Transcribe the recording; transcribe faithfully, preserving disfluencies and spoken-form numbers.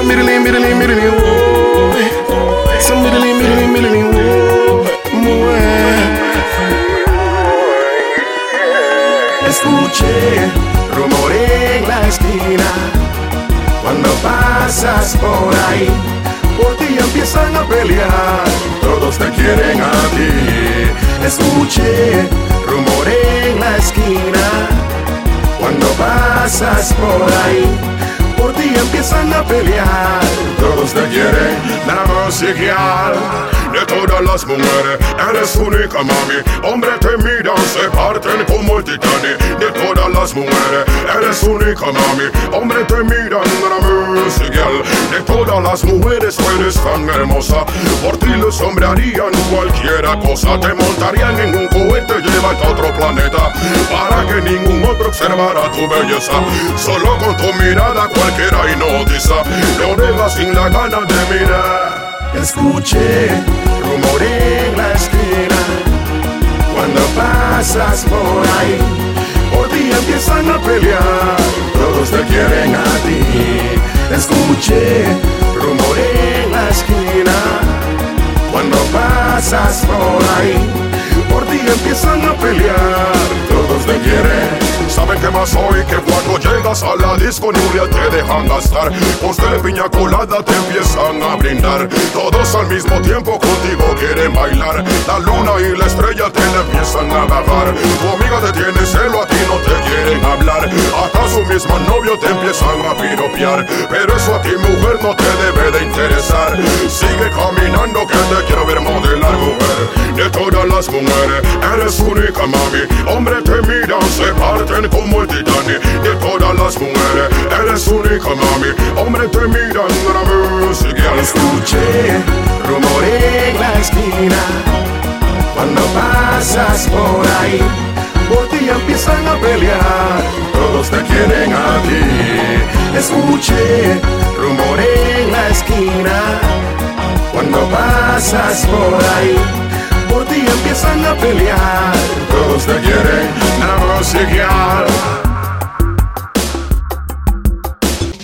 middling, middling, middling, oh. Some middling, middling, middling, oh. Escuché rumor en la esquina cuando pasas por ahí. Por ti empiezan a pelear, todos te quieren a ti. Escuché rumor en la esquina cuando pasas por ahí. Por ti empiezan a pelear, todos te quieren. La musical de todas las mujeres, eres única, mami. Hombres te miran, se parten como el Titanic. De todas las mujeres, eres única, mami. Hombres te miran, la musical. De todas las mujeres, tú eres tan hermosa. Por ti los hombres harían cualquiera cosa. Te montarían en un cohete, llevarte a otro planeta, para que ningún otro observara tu belleza. Solo con tu mirada cualquiera hipnotiza, lo dejas sin la gana de mirar. Escuché rumor en la esquina cuando pasas por ahí. Por ti empiezan a pelear, todos te quieren a ti. Escuché rumor en la esquina cuando pasas por ahí. Por ti empiezan a pelear, todos te quieren. Saben que más hoy que cuando llegas a la disco Nuria te dejan gastar. Costel de piña colada te empiezan a brindar. Todos al mismo tiempo contigo quieren bailar. La luna y la estrella te la empiezan a bajar. Tu amiga te tiene celo, a ti no te quieren hablar. Hasta su mismo novio te empiezan a piropear. Pero eso a ti, mujer, no te debe de interesar. Sigue caminando que te quiero ver modelar, mujer. De todas las mujeres, eres única, mami. Hombres te miran, se parten como el Titanic. De todas las mujeres, eres única, mami. Hombres te miran, la música. Escuché rumor en la esquina cuando pasas por ahí. Por ti empiezan a pelear, todos te quieren a ti. Escuché rumor en la esquina cuando pasas por ahí.